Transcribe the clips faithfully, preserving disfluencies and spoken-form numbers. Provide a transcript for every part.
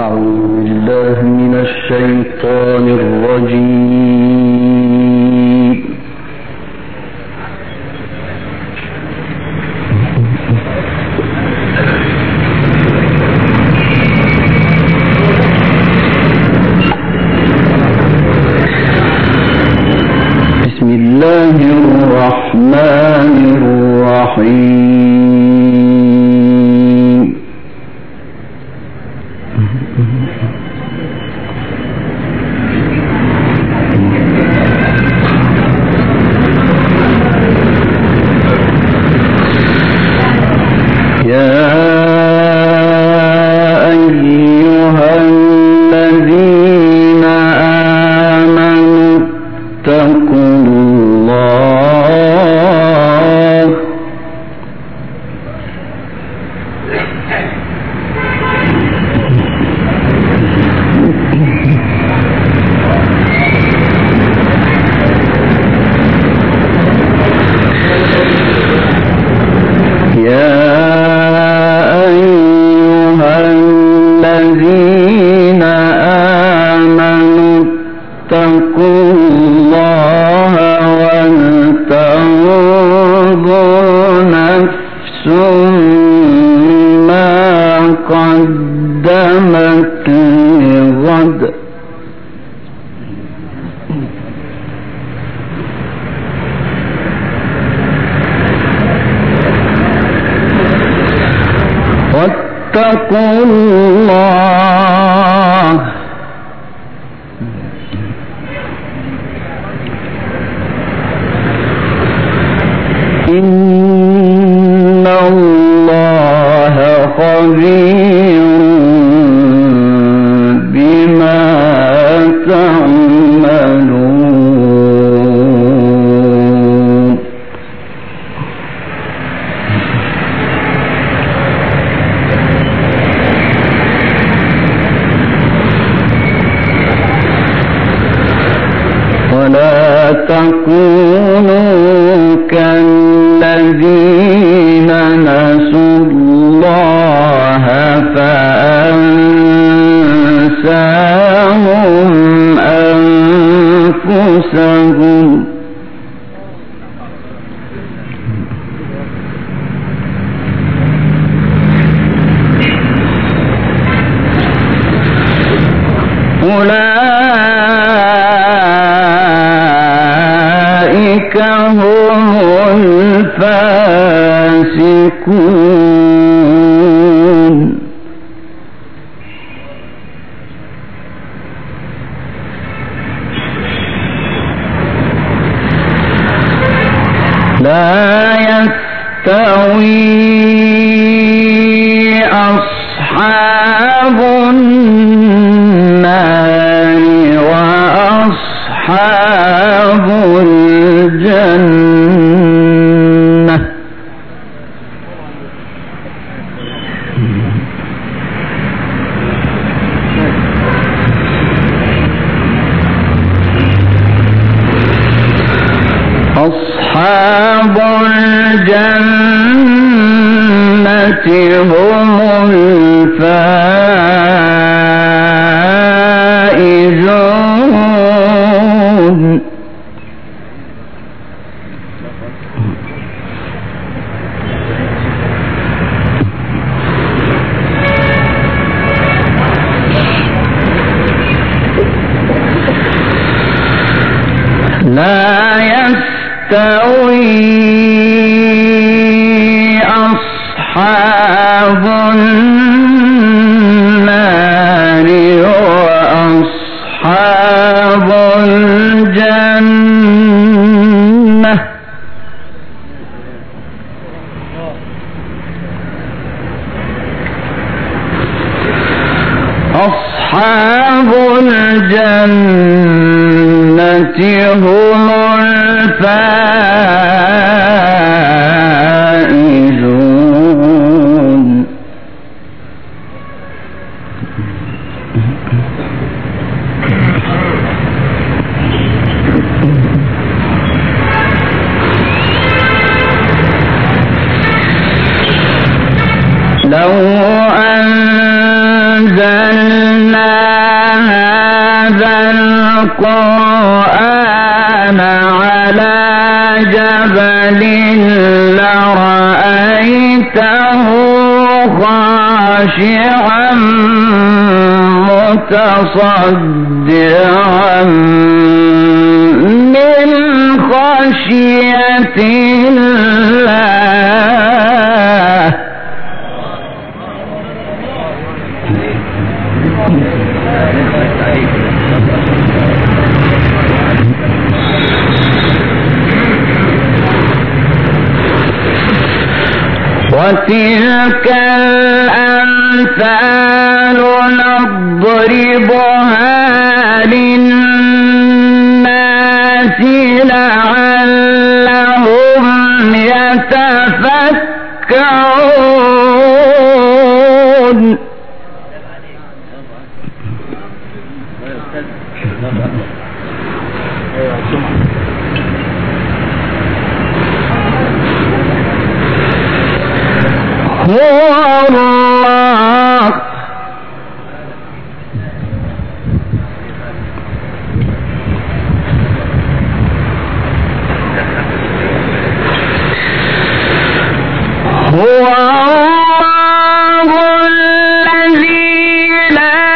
الشيطان الرجيم. بسم الله الرحمن الرحيم. قدمت لغد. واتقوا الله إن الله خبير بما تعملون. ولا تكونوا كالذين نسوا الله فأنساهم أنفسهم أولئك هم الفاسقون. لا يستوي أصحاب النار وأصحاب الجنة. أصحاب الجنة هم الفائزون. لا يستوي أصحاب النار وأصحاب الجنة. أصحاب الجنة هم الفائزون. لو أنزلنا خاشعا متصدعا من خشية الله. وتلك الأمثال نضربها للناس لعلهم يتفكرون. هو الله هو الله الذي لا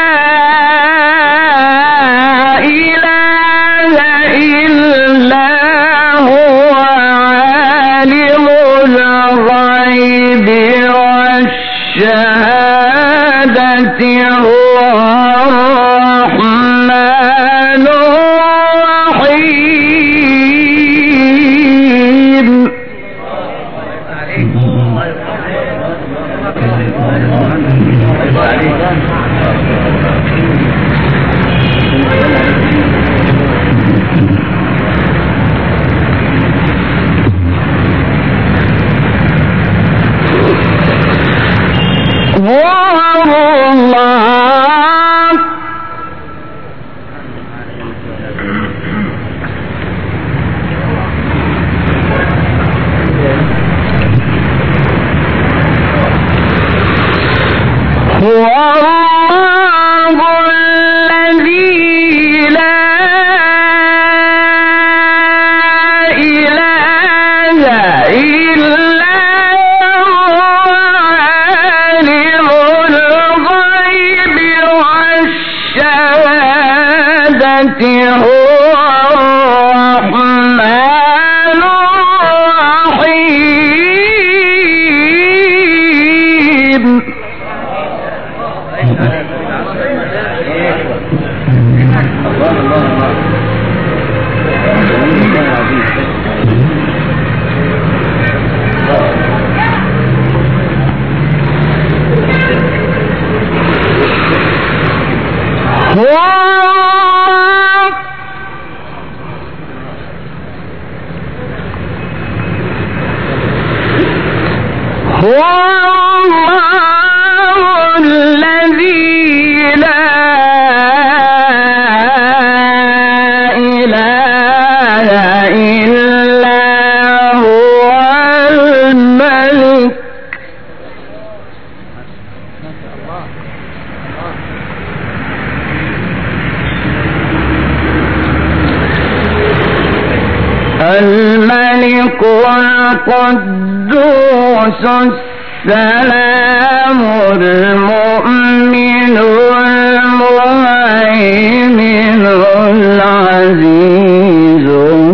إله إلا هو عالم الغيب والشهادة هو الرحمن الرحيم. الملك القدوس السلام المؤمن المهيمن العزيز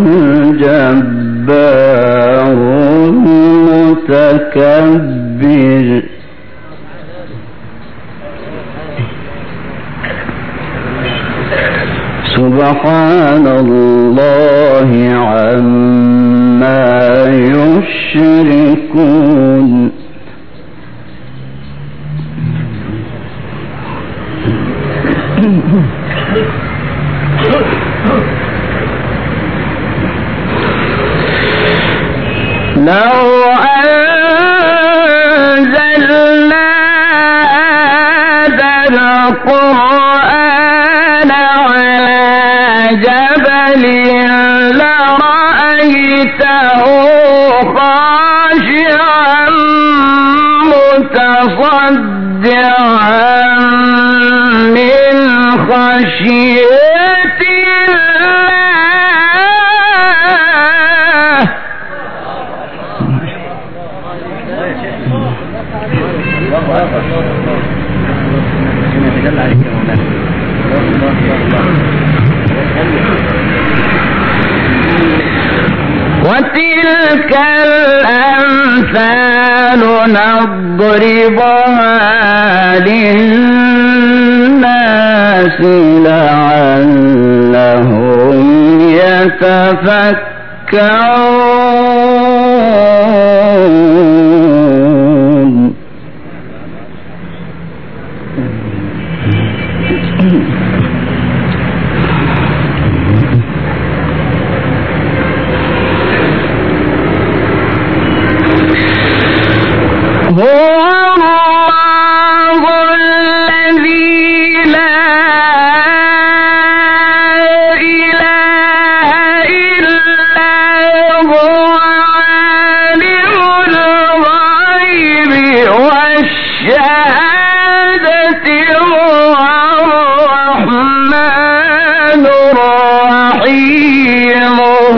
الجبار المتكبر. سبحان الله عما يشركون. لو أنزلنا هذا القرآن على جبل لرأيته خاشعا متصدعا من خشية الله. وتلك الأمثال نضربها للناس لعلهم يتفكرون. هو الله الذي لا إله إلا هو عالم الغيب والشهادة هو الرحمن الرحيم.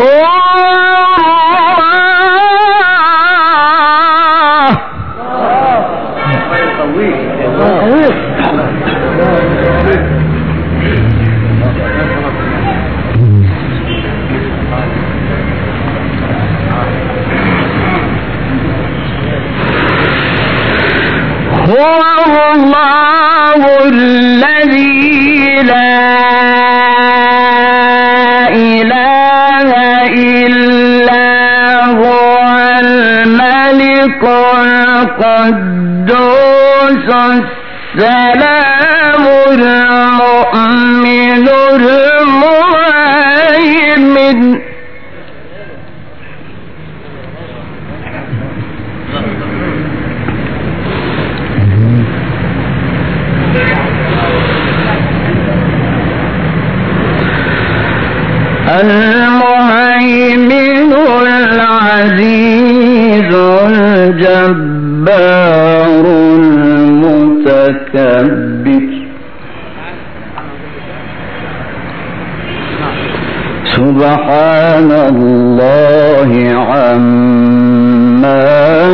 هو الله الذي لا إله إلا هو الملك القدوس السلام المؤمن المهيمن. المهيمن العزيز الجبار المتكبر سبحان الله عما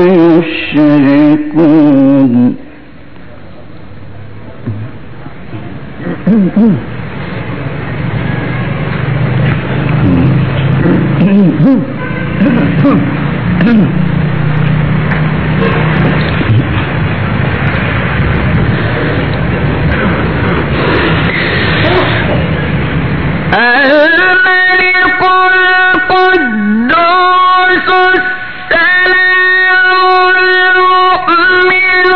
يشركون. الملك القدوس السلام المؤمن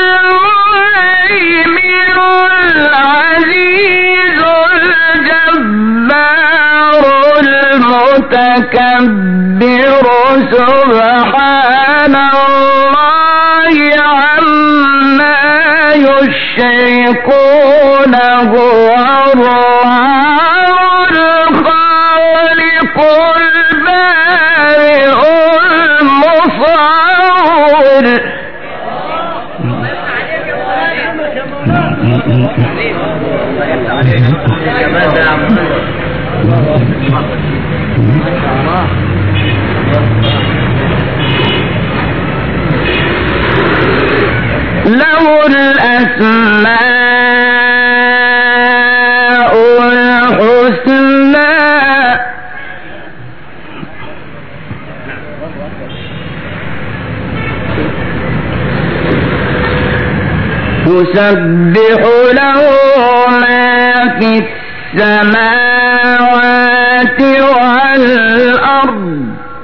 المهيمن العزيز الجبار المتكبر سبحان الله عما يشركون. هو الرحمن الخالق البارئ المصور. له الأسماء الحسنى يسبح له ما في السماوات والأرض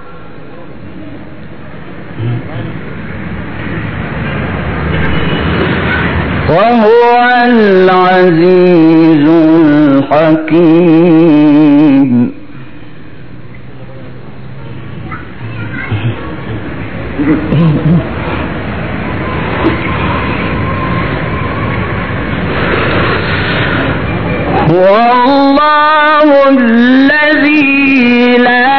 وهو العزيز الحكيم. هو الله الذي لا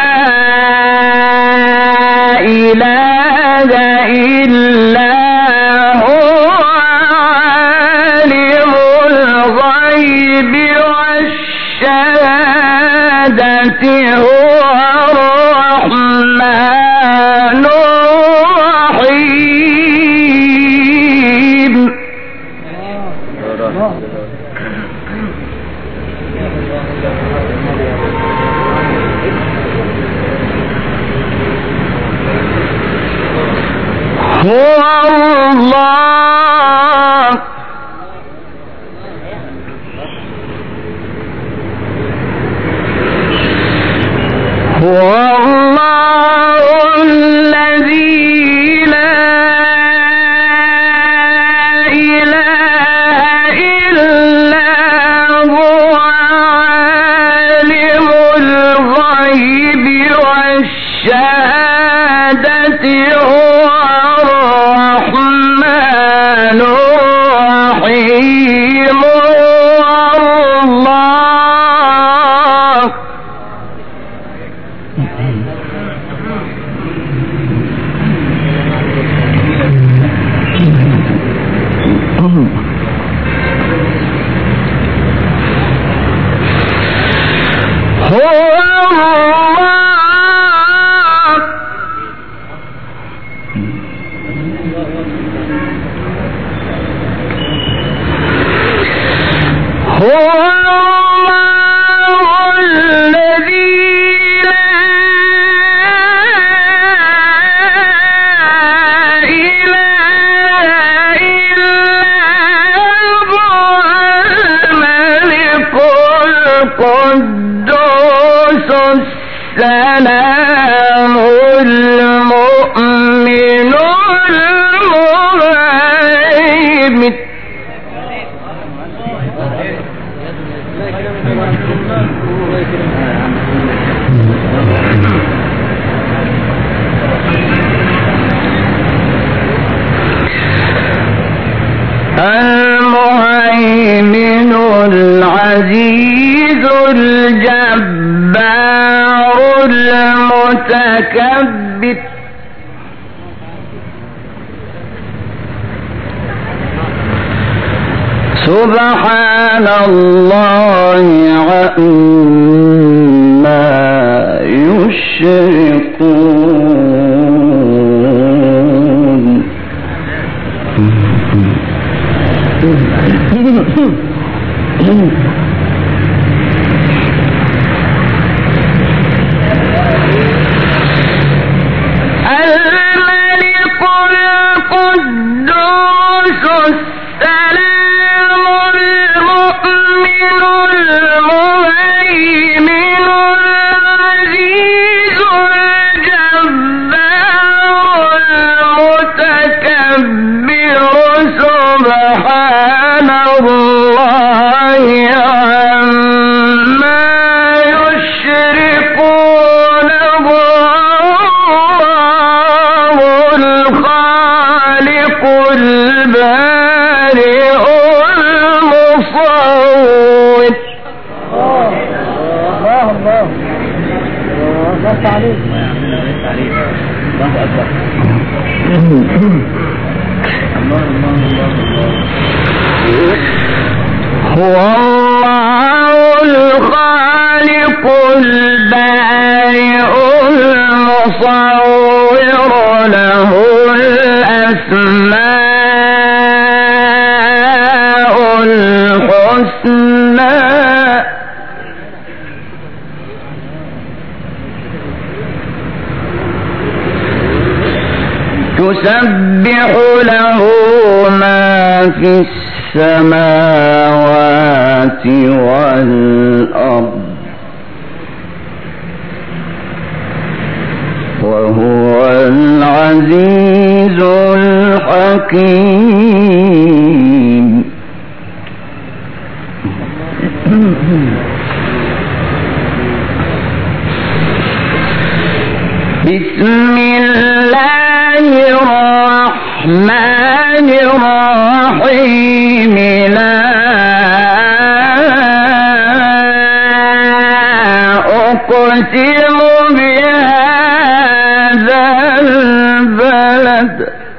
إله إلا هو عالم الغيب والشهادة هو الرحمن الرحيم. المهيمن العزيز الجبار المتكبر سبحان الله عما يشركون. الملك القدوس السلام المؤمن المهيمن العزيز الجبار المتكبر سبحان الله عما يشركون. الله الخالق البارئ المصور. الله الله الله تعليم الله أكبر. هو الله الخالق البارئ المصور له الأسماء الحسنى تسبح له ما في السماوات والأرض وهو العزيز الحكيم. بسم الله الرحمن الرحيم. لا أقسم بهذا البلد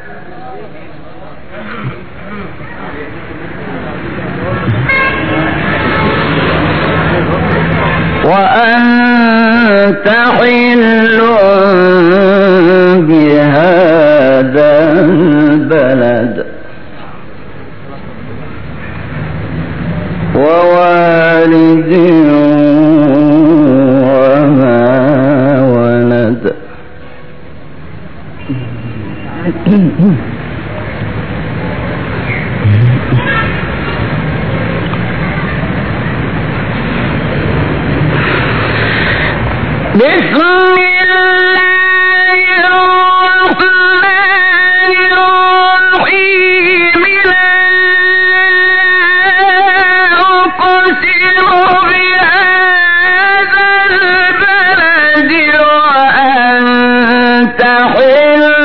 وأنت حل بهذا البلد ووالد وما ولد. بسم الله الرحمن الرحيم. لا أقسم بهذا البلد وأنت حل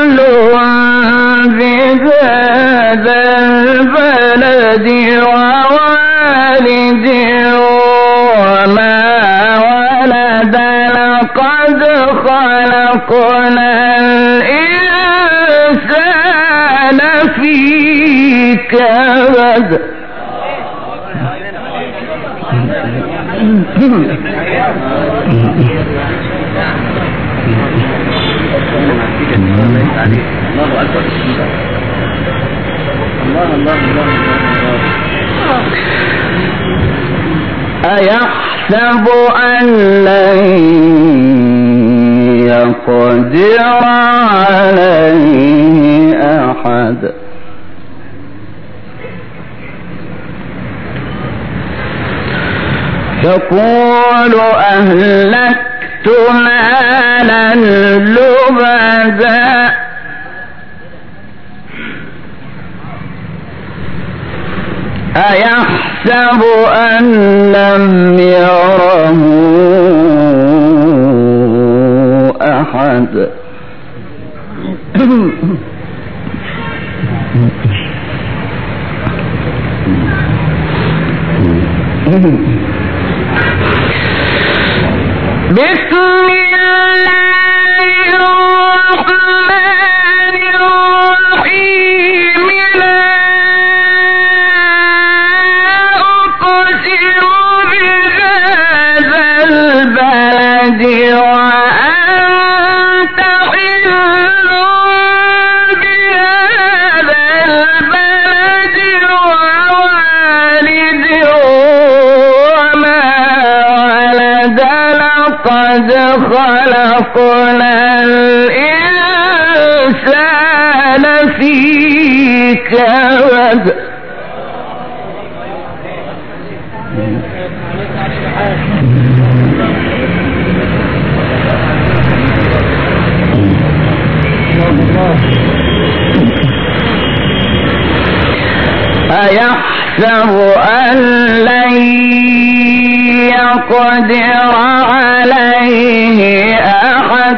البلد ووالد وما ولد لقد خلقنا الإنسان في كبد الله أكبر الله الله الله أيحسب أن لن يقدر عليه أحد يقول أهلكت مالا لبدا أيحسب أن لم يره أحد بسم الله الرحمن الرحيم لا أقسم بهذا البلد وأنت حل بهذا البلد ووالد وما ولد لقد خلقنا الإنسان في كبد أيحسب أن لن يقدر عليه أحد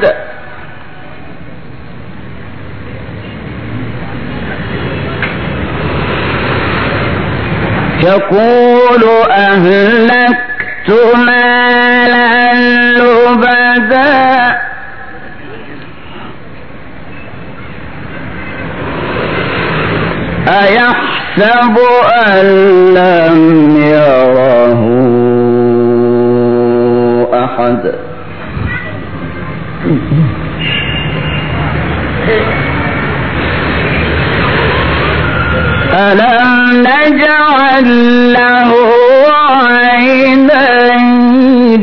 يقول أهلكت مالا لبدا أيحسب أن لم يره أحد ألم نجعل له عينين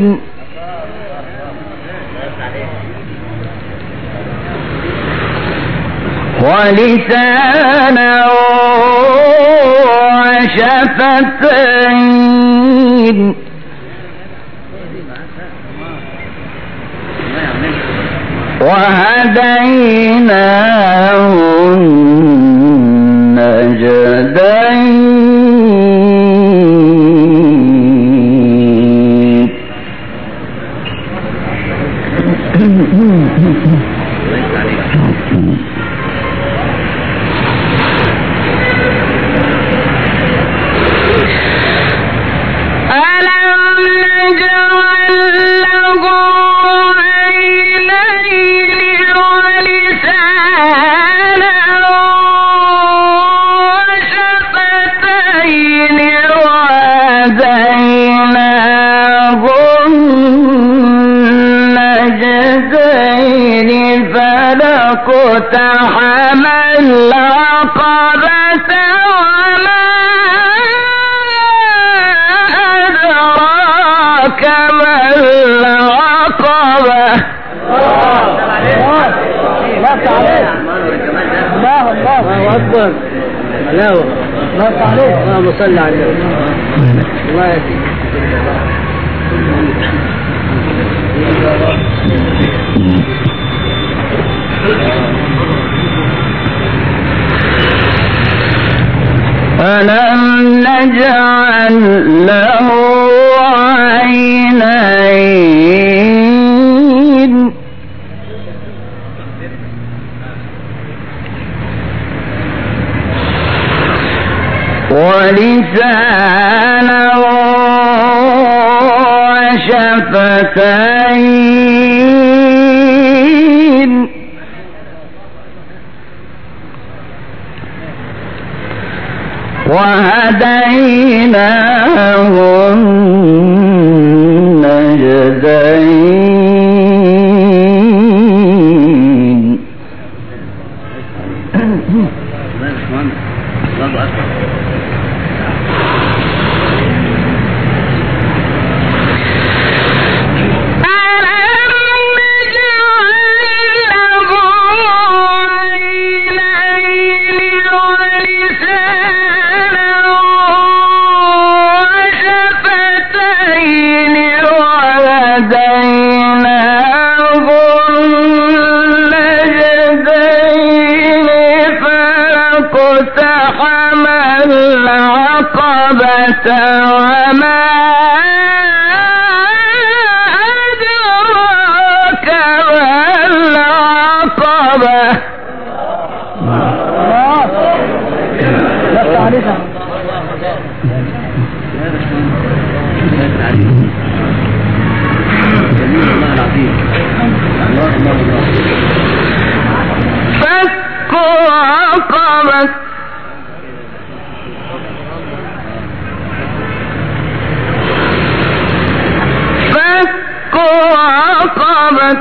ولسانا وشفتين وهديناه النجدين اقتحم العقبة وما أدراك ما العقبة الله الله أكبر الله عليك اللهم صل على النبي الله يسلمك ألم نجعل له عينين ولسانا وشفتين وهديناه النجدين. وما أدراك ما العقبة. فك رقبة رقبة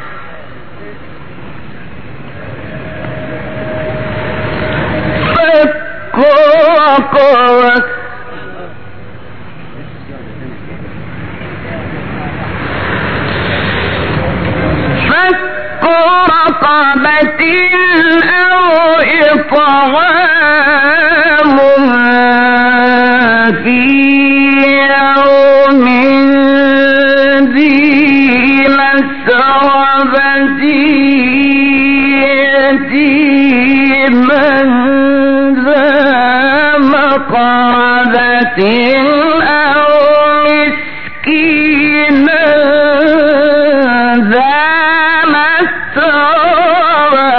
فك رقبة فك رقبة أو إطعام في يوم يتيما ذا مقربة أو مسكينا ذا متربة.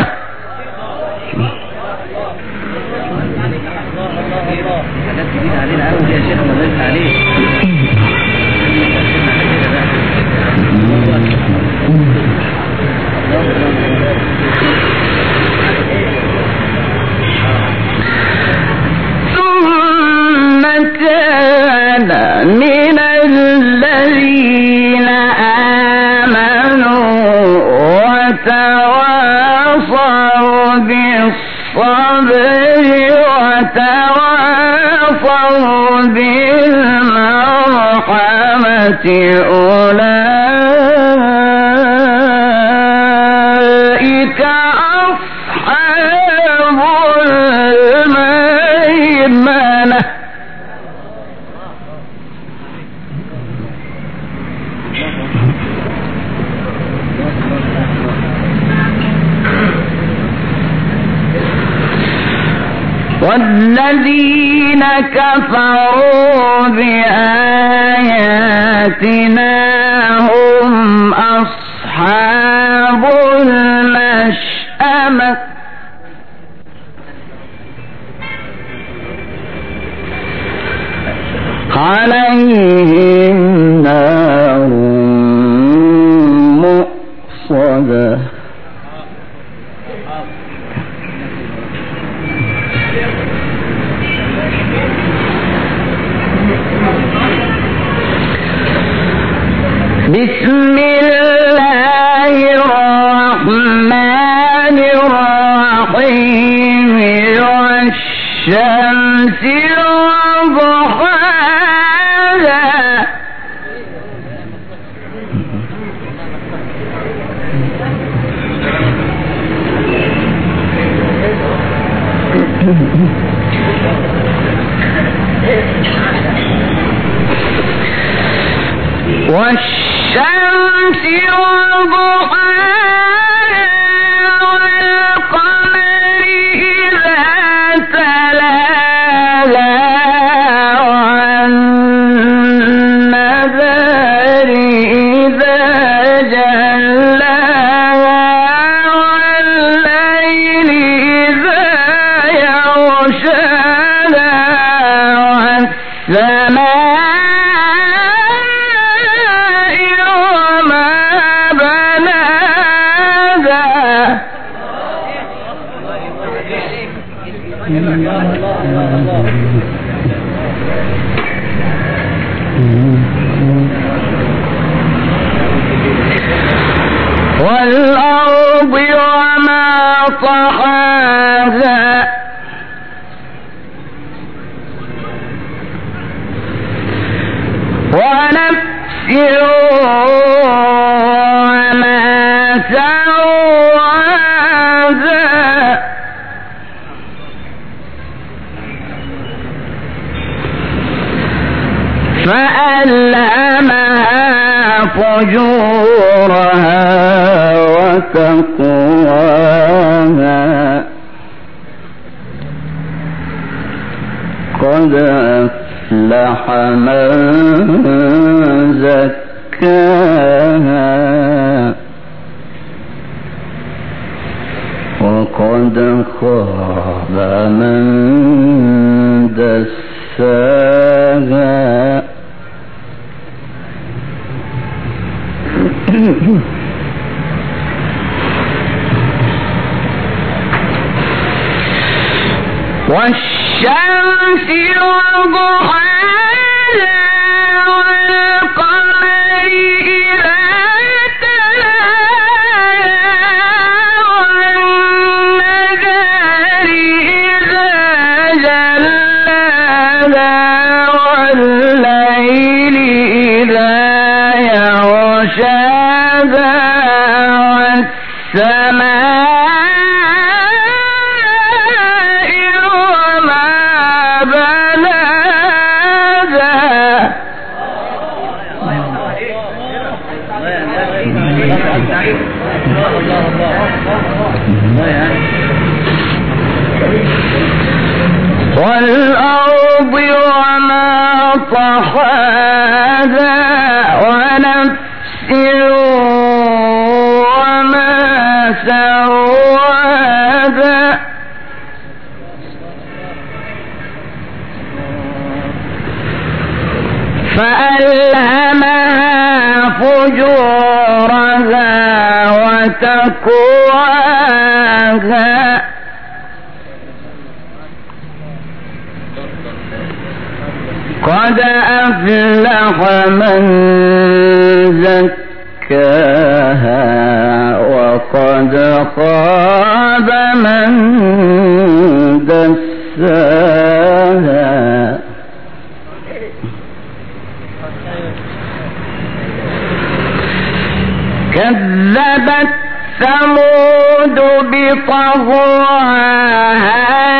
ثم كان من الذين آمنوا وتواصوا بالصبر وتواصوا بالمرحمة أولئك أصحاب الميمنة. والذين كفروا بآياتنا هم أصحاب المشأمة عليهم نار مؤصدة. بسم الله الرحمن الرحيم. والشمس وضحاها والشمس وضحاها والقمر إذا تلاها والنهار إذا جلاها والليل إذا يغشاها وما بناها والأرض وما طحاها ونفس وما سواها فألهمها فجورها وتقواها قد أفلح من زكاها وقد خاب من دساها والشمس وضحاها والقمر إذا تلاها والنهار إذا جلاها والليل إذا يغشاها والسماء والأرض وما طحاها ونفس وما سواها فألهمها فجورها وتقواها قد أفلح من زكاها وقد خاب من دساها كذبت ثمود بطغواها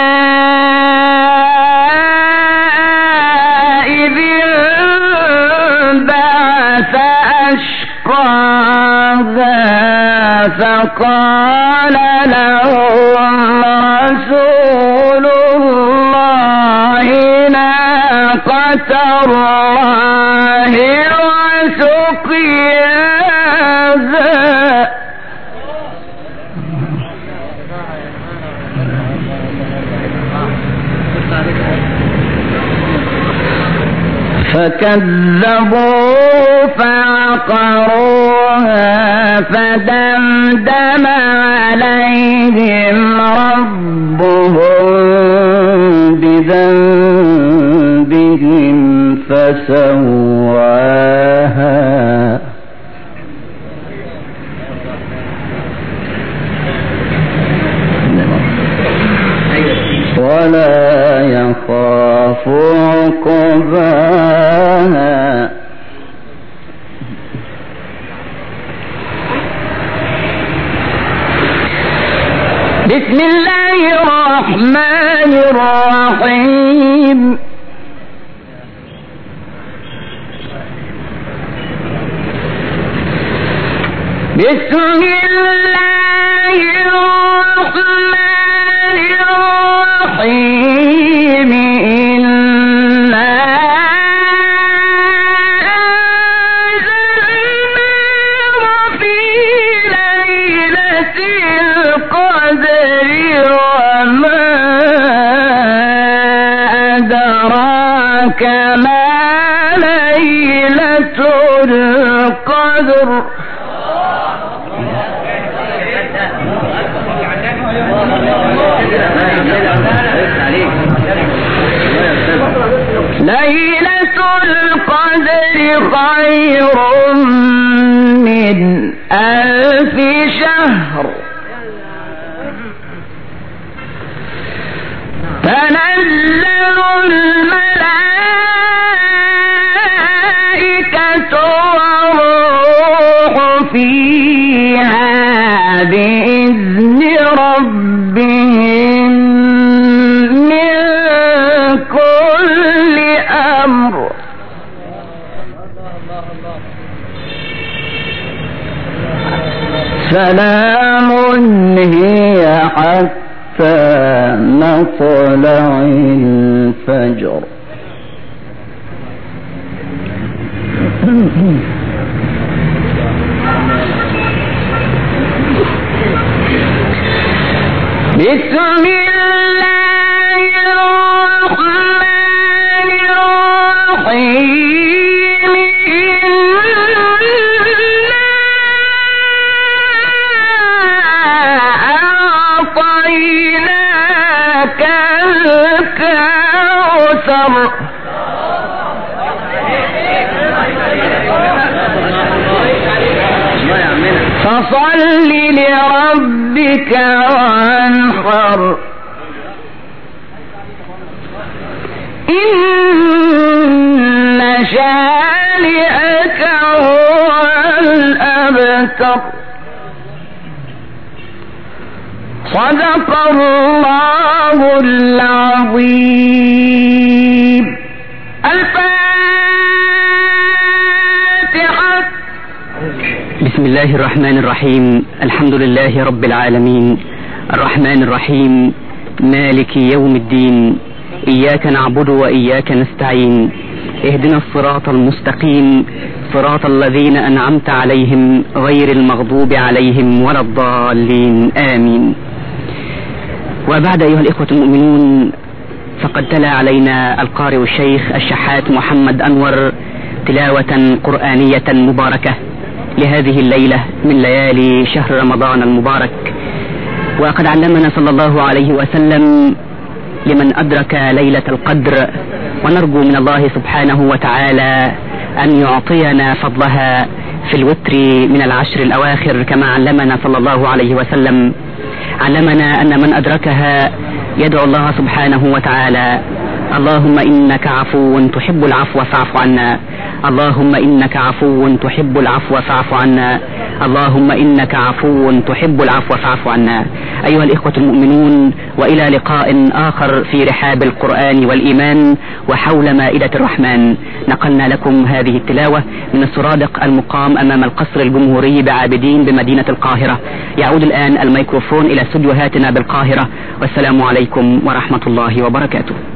إذ انبعث أشقاها فقال لهم رسول الله ناقة الله وسقياها فكذبوا فعقروها فدمدم عليهم ربهم بذنبهم فسواها ولا يخاف عقباها بسم الله الرحمن الرحيم بسم الله الرحمن الرحيم إنا أنزلناه في ليلة القدر وما أدراك كما ليلة القدر. ليلة القدر خير من ألف شهر. تنزل الملائكة والروح فيها بإذن ربهم من كل أمر. سلام هي حتى مطلع الفجر. بسم الله الرحمن الرحيم. أعطيناك الكوثر فصل لربك وانحر. إن شانئك هو الأبتر. صدق الله العظيم. الفاتحة. بسم الله الرحمن الرحيم. الحمد لله رب العالمين الرحمن الرحيم مالك يوم الدين. إياك نعبد وإياك نستعين. اهدنا الصراط المستقيم صراط الذين أنعمت عليهم غير المغضوب عليهم ولا الضالين آمين. وبعد أيها الإخوة المؤمنون، فقد تلا علينا القارئ الشيخ الشحات محمد أنور تلاوة قرآنية مباركة لهذه الليلة من ليالي شهر رمضان المبارك. وقد علمنا صلى الله عليه وسلم لمن أدرك ليلة القدر، ونرجو من الله سبحانه وتعالى أن يعطينا فضلها في الوتر من العشر الأواخر كما علمنا صلى الله عليه وسلم. علمنا أن من أدركها يدعو الله سبحانه وتعالى: اللهم إنك عفو تحب العفو فاعف عنا، اللهم إنك عفو تحب العفو فاعف عنا، اللهم إنك عفو تحب العفو فاعف عنا. أيها الإخوة المؤمنون، وإلى لقاء آخر في رحاب القرآن والإيمان وحول مائدة الرحمن. نقلنا لكم هذه التلاوة من السرادق المقام أمام القصر الجمهوري بعابدين بمدينة القاهرة. يعود الآن الميكروفون إلى استديوهاتنا بالقاهرة، والسلام عليكم ورحمة الله وبركاته.